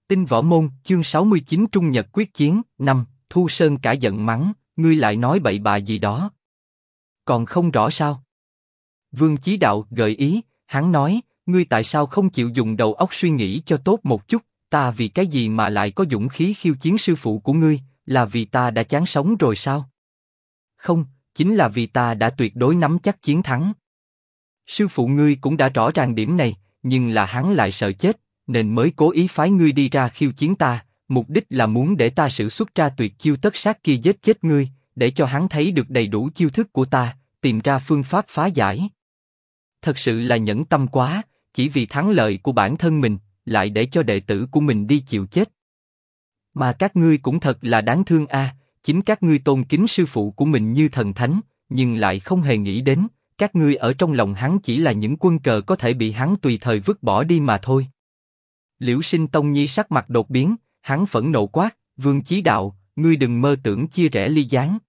Tinh Võ Môn, chương 69 Trung Nhật quyết chiến, 5, Thu Sơn cả giận mắng, ngươi lại nói bậy bạ gì đó. Còn không rõ sao? Vương Chí Đạo gợi ý, hắn nói, ngươi tại sao không chịu dùng đầu óc suy nghĩ cho tốt một chút, ta vì cái gì mà lại có dũng khí khiêu chiến sư phụ của ngươi, là vì ta đã chán sống rồi sao? Không, chính là vì ta đã tuyệt đối nắm chắc chiến thắng. Sư phụ ngươi cũng đã rõ ràng điểm này, nhưng là hắn lại sợ chết, nên mới cố ý phái ngươi đi ra khiêu chiến ta, mục đích là muốn để ta sử xuất ra tuyệt chiêu tất sát kia giết chết ngươi, để cho hắn thấy được đầy đủ chiêu thức của ta, tìm ra phương pháp phá giải. Thật sự là nhẫn tâm quá, chỉ vì thắng lợi của bản thân mình, lại để cho đệ tử của mình đi chịu chết. Mà các ngươi cũng thật là đáng thương a, chính các ngươi tôn kính sư phụ của mình như thần thánh, nhưng lại không hề nghĩ đến, các ngươi ở trong lòng hắn chỉ là những quân cờ có thể bị hắn tùy thời vứt bỏ đi mà thôi. Liễu Sinh Tông Nhi sắc mặt đột biến, hắn phẫn nộ quát, Vương Chí Đạo, ngươi đừng mơ tưởng chia rẽ ly gián.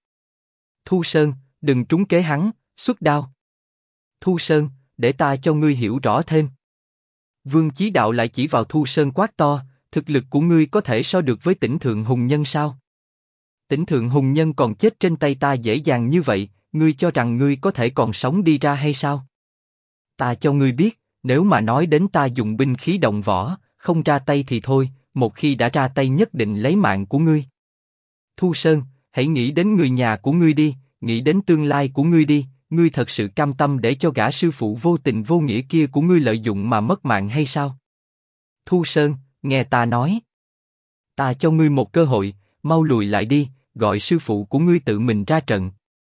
Thu Sơn, đừng trúng kế hắn, xuất đao. Thu Sơn, để ta cho ngươi hiểu rõ thêm. Vương Chí Đạo lại chỉ vào Thu Sơn quát to, thực lực của ngươi có thể so được với Tỉnh Thượng Hùng Nhân sao? Tỉnh Thượng Hùng Nhân còn chết trên tay ta dễ dàng như vậy, ngươi cho rằng ngươi có thể còn sống đi ra hay sao? Ta cho ngươi biết, nếu mà nói đến ta dùng binh khí động võ, không ra tay thì thôi, một khi đã ra tay nhất định lấy mạng của ngươi. Thu Sơn, hãy nghĩ đến người nhà của ngươi đi, nghĩ đến tương lai của ngươi đi, ngươi thật sự cam tâm để cho gã sư phụ vô tình vô nghĩa kia của ngươi lợi dụng mà mất mạng hay sao? Thu Sơn, nghe ta nói. Ta cho ngươi một cơ hội, mau lùi lại đi, gọi sư phụ của ngươi tự mình ra trận.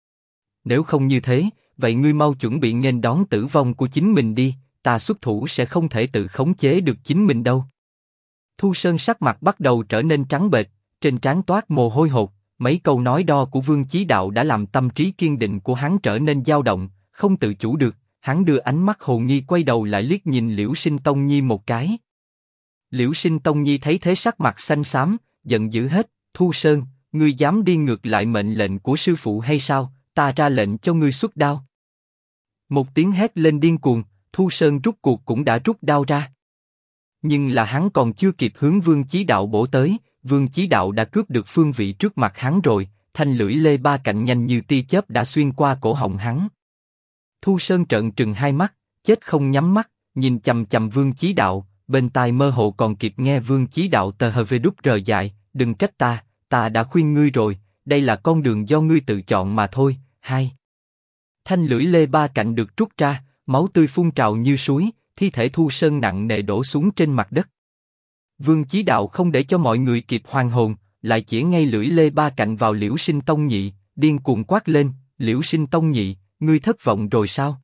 Nếu không như thế, vậy ngươi mau chuẩn bị nghênh đón tử vong của chính mình đi, ta xuất thủ sẽ không thể tự khống chế được chính mình đâu. Thu Sơn sắc mặt bắt đầu trở nên trắng bệch, trên trán toát mồ hôi hột, mấy câu nói đo của Vương Chí Đạo đã làm tâm trí kiên định của hắn trở nên dao động, không tự chủ được, hắn đưa ánh mắt hồ nghi quay đầu lại liếc nhìn Liễu Sinh Tông Nhi một cái. Liễu Sinh Tông Nhi thấy thế sắc mặt xanh xám, giận dữ hết, Thu Sơn, ngươi dám đi ngược lại mệnh lệnh của sư phụ hay sao? Ta ra lệnh cho ngươi xuất đao. Một tiếng hét lên điên cuồng, Thu Sơn rút cuộc cũng đã rút đao ra. Nhưng là hắn còn chưa kịp hướng Vương Chí Đạo bổ tới, Vương Chí Đạo đã cướp được phương vị trước mặt hắn rồi, thanh lưỡi lê ba cạnh nhanh như tia chớp đã xuyên qua cổ họng hắn. Thu Sơn trợn trừng hai mắt, chết không nhắm mắt, nhìn chằm chằm Vương Chí Đạo, bên tai mơ hồ còn kịp nghe Vương Chí Đạo tờ hờ vê đút rờ dại, đừng trách ta, ta đã khuyên ngươi rồi, đây là con đường do ngươi tự chọn mà thôi. Hai. Thanh lưỡi lê ba cạnh được rút ra, máu tươi phun trào như suối, thi thể Thu Sơn nặng nề đổ xuống trên mặt đất. Vương Chí Đạo không để cho mọi người kịp hoàn hồn, lại chĩa ngay lưỡi lê ba cạnh vào Liễu Sinh Tông Nhị, điên cuồng quát lên, Liễu Sinh Tông Nhị, ngươi thất vọng rồi sao?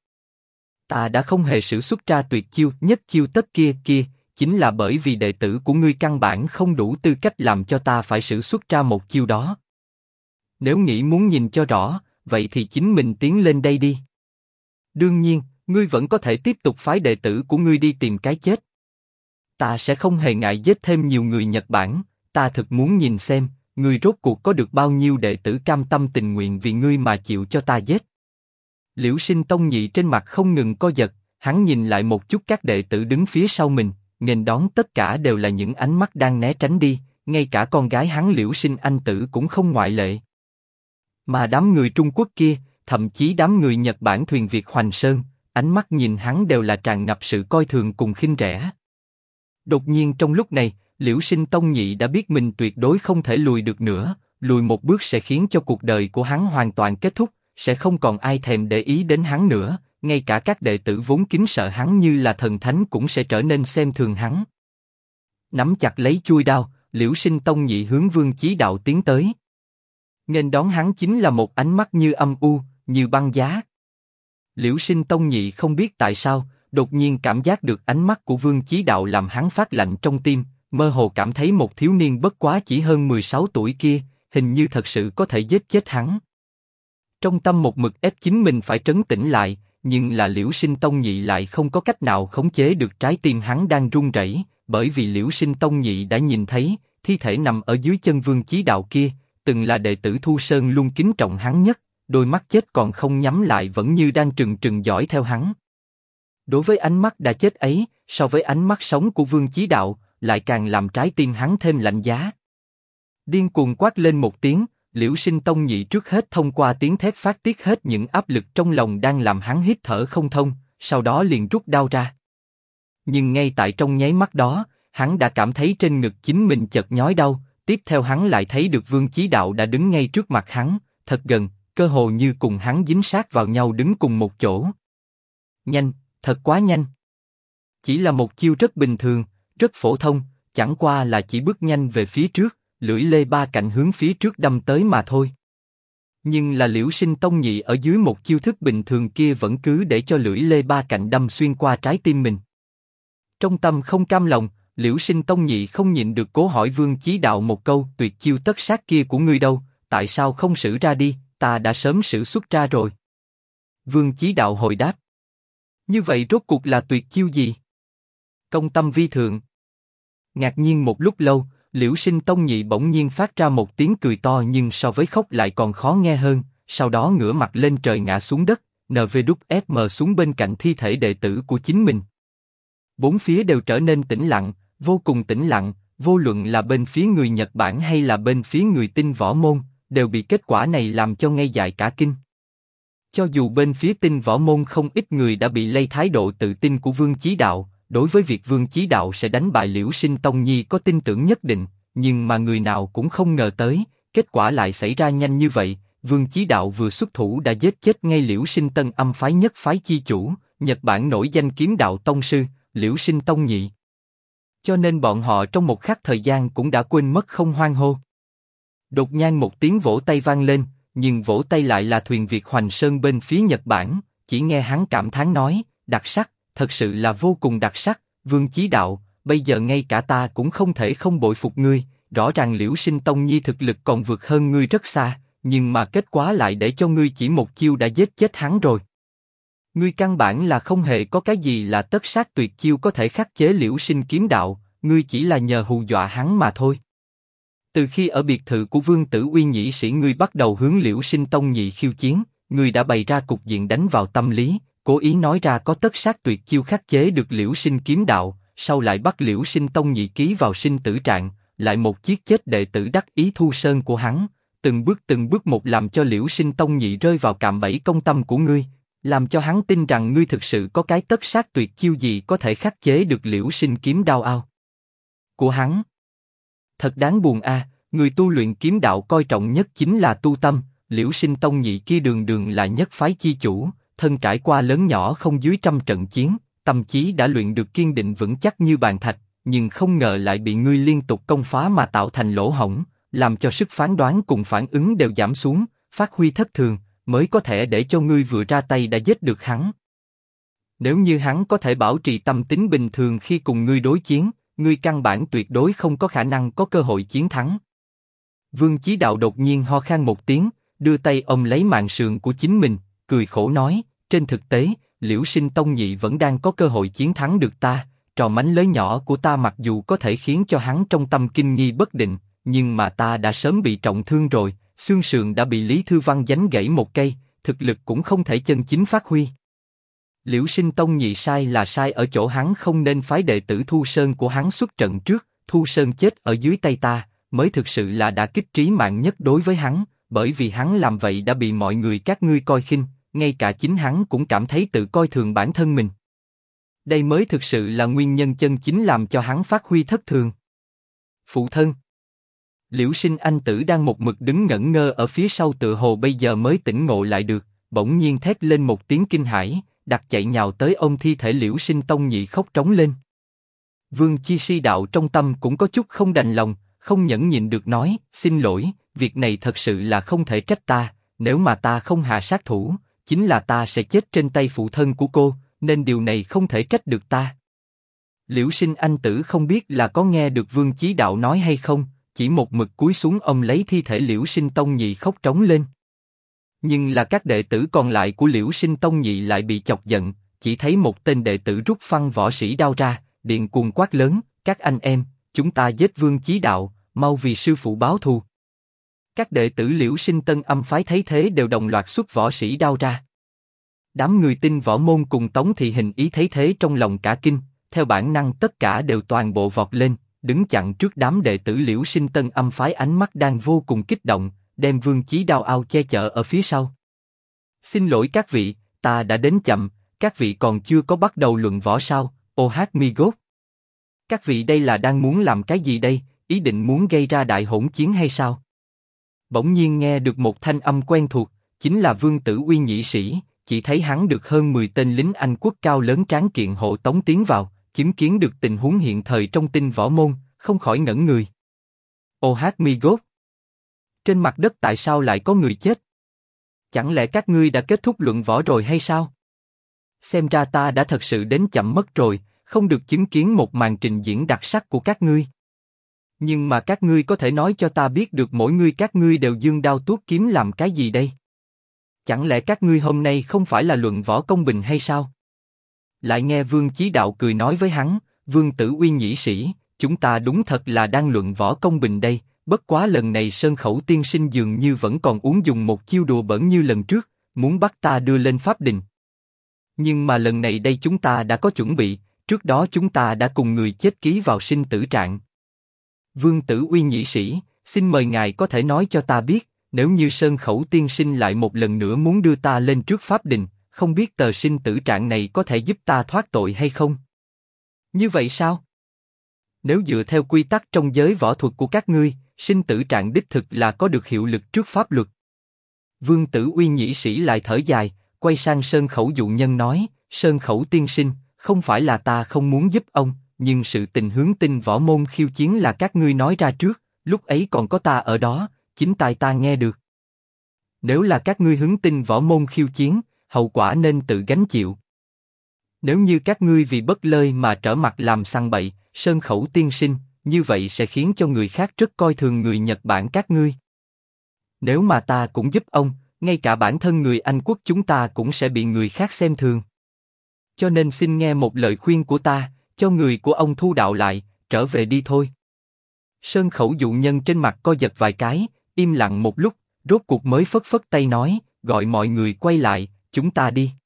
Ta đã không hề sử xuất ra tuyệt chiêu nhất chiêu tất kia, chính là bởi vì đệ tử của ngươi căn bản không đủ tư cách làm cho ta phải sử xuất ra một chiêu đó. Nếu nghĩ muốn nhìn cho rõ, vậy thì chính mình tiến lên đây đi. Đương nhiên, ngươi vẫn có thể tiếp tục phái đệ tử của ngươi đi tìm cái chết. Ta sẽ không hề ngại giết thêm nhiều người Nhật Bản, ta thực muốn nhìn xem, ngươi rốt cuộc có được bao nhiêu đệ tử cam tâm tình nguyện vì ngươi mà chịu cho ta giết. Liễu Sinh Tông Nhị trên mặt không ngừng co giật, hắn nhìn lại một chút các đệ tử đứng phía sau mình, nghênh đón tất cả đều là những ánh mắt đang né tránh đi, ngay cả con gái hắn Liễu Sinh Anh Tử cũng không ngoại lệ. Mà đám người Trung Quốc kia, thậm chí đám người Nhật Bản thuyền Việt Hoành Sơn, ánh mắt nhìn hắn đều là tràn ngập sự coi thường cùng khinh rẻ. Đột nhiên trong lúc này, Liễu Sinh Tông Nhị đã biết mình tuyệt đối không thể lùi được nữa, lùi một bước sẽ khiến cho cuộc đời của hắn hoàn toàn kết thúc, sẽ không còn ai thèm để ý đến hắn nữa, ngay cả các đệ tử vốn kính sợ hắn như là thần thánh cũng sẽ trở nên xem thường hắn. Nắm chặt lấy chuôi đao, Liễu Sinh Tông Nhị hướng Vương Chí Đạo tiến tới. Nghênh đón hắn chính là một ánh mắt như âm u, như băng giá. Liễu Sinh Tông Nhị không biết tại sao, đột nhiên cảm giác được ánh mắt của Vương Chí Đạo làm hắn phát lạnh trong tim, mơ hồ cảm thấy một thiếu niên bất quá chỉ hơn 16 tuổi kia, hình như thật sự có thể giết chết hắn. Trong tâm một mực ép chính mình phải trấn tĩnh lại, nhưng là Liễu Sinh Tông Nhị lại không có cách nào khống chế được trái tim hắn đang run rẩy, bởi vì Liễu Sinh Tông Nhị đã nhìn thấy thi thể nằm ở dưới chân Vương Chí Đạo kia, từng là đệ tử Thu Sơn luôn kính trọng hắn nhất, đôi mắt chết còn không nhắm lại vẫn như đang trừng trừng dõi theo hắn. Đối với ánh mắt đã chết ấy, so với ánh mắt sống của Vương Chí Đạo, lại càng làm trái tim hắn thêm lạnh giá. Điên cuồng quát lên một tiếng, Liễu Sinh Tông Nhị trước hết thông qua tiếng thét phát tiết hết những áp lực trong lòng đang làm hắn hít thở không thông, sau đó liền rút đao ra. Nhưng ngay tại trong nháy mắt đó, hắn đã cảm thấy trên ngực chính mình chợt nhói đau, tiếp theo hắn lại thấy được Vương Chí Đạo đã đứng ngay trước mặt hắn, thật gần, cơ hồ như cùng hắn dính sát vào nhau đứng cùng một chỗ. Nhanh, thật quá nhanh. Chỉ là một chiêu rất bình thường, rất phổ thông, chẳng qua là chỉ bước nhanh về phía trước, lưỡi lê ba cạnh hướng phía trước đâm tới mà thôi. Nhưng là Liễu Sinh Tông Nhị ở dưới một chiêu thức bình thường kia vẫn cứ để cho lưỡi lê ba cạnh đâm xuyên qua trái tim mình. Trong tâm không cam lòng, Liễu Sinh Tông Nhị không nhịn được cố hỏi Vương Chí Đạo một câu: tuyệt chiêu tất sát kia của ngươi đâu, tại sao không sử ra đi, ta đã sớm sử xuất ra rồi. Vương Chí Đạo hồi đáp: như vậy rốt cuộc là tuyệt chiêu gì? Công tâm vi thượng. Ngạc nhiên một lúc lâu, Liễu Sinh Tông Nhị bỗng nhiên phát ra một tiếng cười to nhưng so với khóc lại còn khó nghe hơn, sau đó ngửa mặt lên trời ngã xuống đất, NVFM xuống bên cạnh thi thể đệ tử của chính mình. Bốn phía đều trở nên tĩnh lặng, vô cùng tĩnh lặng, vô luận là bên phía người Nhật Bản hay là bên phía người Tinh Võ Môn, đều bị kết quả này làm cho ngây dại cả kinh. Cho dù bên phía Tinh Võ Môn không ít người đã bị lây thái độ tự tin của Vương Chí Đạo, đối với việc Vương Chí Đạo sẽ đánh bại Liễu Sinh Tông Nhi có tin tưởng nhất định, nhưng mà người nào cũng không ngờ tới, kết quả lại xảy ra nhanh như vậy. Vương Chí Đạo vừa xuất thủ đã giết chết ngay Liễu Sinh Tân Âm phái nhất phái chi chủ, Nhật Bản nổi danh kiếm đạo tông sư, Liễu Sinh Tông Nhị. Cho nên bọn họ trong một khắc thời gian cũng đã quên mất không hoan hô. Đột nhiên một tiếng vỗ tay vang lên, nhưng vỗ tay lại là Thuyền Việt Hoành Sơn bên phía Nhật Bản, chỉ nghe hắn cảm thán nói: đặc sắc, thật sự là vô cùng đặc sắc, Vương Chí Đạo, bây giờ ngay cả ta cũng không thể không bội phục ngươi, rõ ràng Liễu Sinh Tông Nhi thực lực còn vượt hơn ngươi rất xa, nhưng mà kết quả lại để cho ngươi chỉ một chiêu đã giết chết hắn rồi. Ngươi căn bản là không hề có cái gì là tất sát tuyệt chiêu có thể khắc chế Liễu Sinh kiếm đạo, ngươi chỉ là nhờ hù dọa hắn mà thôi. Từ khi ở biệt thự của Vương Tử Uy nhĩ sĩ ngươi bắt đầu hướng Liễu Sinh Tông Nhị khiêu chiến, ngươi đã bày ra cục diện đánh vào tâm lý, cố ý nói ra có tất sát tuyệt chiêu khắc chế được Liễu Sinh kiếm đạo, sau lại bắt Liễu Sinh Tông Nhị ký vào sinh tử trạng, lại một chiếc chết đệ tử đắc ý Thu Sơn của hắn, từng bước một làm cho Liễu Sinh Tông Nhị rơi vào cạm bẫy công tâm của ngươi, làm cho hắn tin rằng ngươi thực sự có cái tất sát tuyệt chiêu gì có thể khắc chế được Liễu Sinh kiếm đao ao của hắn. Thật đáng buồn a, người tu luyện kiếm đạo coi trọng nhất chính là tu tâm, Liễu Sinh Tông Nhị kia đường đường là nhất phái chi chủ, thân trải qua lớn nhỏ không dưới 100 trận chiến, tâm chí đã luyện được kiên định vững chắc như bàn thạch, nhưng không ngờ lại bị ngươi liên tục công phá mà tạo thành lỗ hổng, làm cho sức phán đoán cùng phản ứng đều giảm xuống, phát huy thất thường, mới có thể để cho ngươi vừa ra tay đã giết được hắn. Nếu như hắn có thể bảo trì tâm tính bình thường khi cùng ngươi đối chiến, ngươi căn bản tuyệt đối không có khả năng có cơ hội chiến thắng. Vương Chí Đạo đột nhiên ho khan một tiếng, đưa tay ôm lấy mạn sườn của chính mình, cười khổ nói: trên thực tế, Liễu Sinh Tông Nhị vẫn đang có cơ hội chiến thắng được ta. Trò mánh lới nhỏ của ta mặc dù có thể khiến cho hắn trong tâm kinh nghi bất định, nhưng mà ta đã sớm bị trọng thương rồi, xương sườn đã bị Lý Thư Văn đánh gãy một cây, thực lực cũng không thể chân chính phát huy. Liễu Sinh Tông Nhị sai là sai ở chỗ hắn không nên phái đệ tử Thu Sơn của hắn xuất trận trước, Thu Sơn chết ở dưới tay ta, mới thực sự là đả kích trí mạng nhất đối với hắn, bởi vì hắn làm vậy đã bị mọi người các ngươi coi khinh, ngay cả chính hắn cũng cảm thấy tự coi thường bản thân mình. Đây mới thực sự là nguyên nhân chân chính làm cho hắn phát huy thất thường. Phụ thân. Liễu Sinh Anh Tử đang một mực đứng ngẩn ngơ ở phía sau tựa hồ bây giờ mới tỉnh ngộ lại được, bỗng nhiên thét lên một tiếng kinh hãi, đặt chạy nhào tới ôm thi thể Liễu Sinh Tông Nhị khóc trống lên. Vương Chi Si Đạo trong tâm cũng có chút không đành lòng, không nhẫn nhịn được nói: xin lỗi, việc này thật sự là không thể trách ta, nếu mà ta không hạ sát thủ, chính là ta sẽ chết trên tay phụ thân của cô, nên điều này không thể trách được ta. Liễu Sinh Anh Tử không biết là có nghe được Vương Chí Đạo nói hay không, chỉ một mực cúi xuống ôm lấy thi thể Liễu Sinh Tông Nhị khóc trống lên. Nhưng là các đệ tử còn lại của Liễu Sinh Tông Nhị lại bị chọc giận, chỉ thấy một tên đệ tử rút phăng võ sĩ đao ra, điên cuồng quát lớn: các anh em, chúng ta giết Vương Chí Đạo, mau vì sư phụ báo thù. Các đệ tử Liễu Sinh Tân Âm phái thấy thế đều đồng loạt xuất võ sĩ đao ra. Đám người Tinh Võ Môn cùng Tống Thị Hình ý thấy thế trong lòng cả kinh, theo bản năng tất cả đều toàn bộ vọt lên, đứng chặn trước đám đệ tử Liễu Sinh Tân Âm phái, ánh mắt đang vô cùng kích động, đem Vương Chí Đao ao che chở ở phía sau. Xin lỗi các vị, ta đã đến chậm, các vị còn chưa có bắt đầu luận võ sao? Mi God. Các vị đây là đang muốn làm cái gì đây? Ý định muốn gây ra đại hỗn chiến hay sao? Bỗng nhiên nghe được một thanh âm quen thuộc, chính là Vương Tử Uy nhị sĩ. Chỉ thấy hắn được hơn 10 tên lính Anh quốc cao lớn tráng kiện hộ tống tiến vào, chứng kiến được tình huống hiện thời trong Tinh Võ Môn, không khỏi ngẩn người. Mi God. Trên mặt đất tại sao lại có người chết? Chẳng lẽ các ngươi đã kết thúc luận võ rồi hay sao? Xem ra ta đã thật sự đến chậm mất rồi, không được chứng kiến một màn trình diễn đặc sắc của các ngươi. Nhưng mà các ngươi có thể nói cho ta biết được mỗi người các ngươi đều giương đao tuốt kiếm làm cái gì đây? Chẳng lẽ các ngươi hôm nay không phải là luận võ công bình hay sao? Lại nghe Vương Chí Đạo cười nói với hắn, Vương Tử Uy nhĩ sĩ, chúng ta đúng thật là đang luận võ công bình đây, bất quá lần này Sơn Khẩu tiên sinh dường như vẫn còn uống dùng một chiêu đùa bẩn như lần trước, muốn bắt ta đưa lên pháp đình. Nhưng mà lần này đây chúng ta đã có chuẩn bị, trước đó chúng ta đã cùng người chết ký vào sinh tử trạng. Vương Tử Uy nhĩ sĩ, xin mời ngài có thể nói cho ta biết, nếu như Sơn Khẩu tiên sinh lại một lần nữa muốn đưa ta lên trước pháp đình, không biết tờ sinh tử trạng này có thể giúp ta thoát tội hay không? Như vậy sao? Nếu dựa theo quy tắc trong giới võ thuật của các ngươi, sinh tử trạng đích thực là có được hiệu lực trước pháp luật. Vương Tử Uy nhĩ sĩ lại thở dài, quay sang Sơn Khẩu dụ nhân nói, Sơn Khẩu tiên sinh, không phải là ta không muốn giúp ông, nhưng sự tình hướng Tinh Võ Môn khiêu chiến là các ngươi nói ra trước, lúc ấy còn có ta ở đó, chính tai ta nghe được. Nếu là các ngươi hướng Tinh Võ Môn khiêu chiến, hậu quả nên tự gánh chịu. Nếu như các ngươi vì bất lợi mà trở mặt làm sằng bậy, Sơn Khẩu tiên sinh, như vậy sẽ khiến cho người khác rất coi thường người Nhật Bản các ngươi. Nếu mà ta cũng giúp ông, ngay cả bản thân người Anh quốc chúng ta cũng sẽ bị người khác xem thường. Cho nên xin nghe một lời khuyên của ta, cho người của ông thu đạo lại, trở về đi thôi. Sơn Khẩu dụ nhân trên mặt co giật vài cái, im lặng một lúc, rốt cuộc mới phất phất tay nói, gọi mọi người quay lại, chúng ta đi.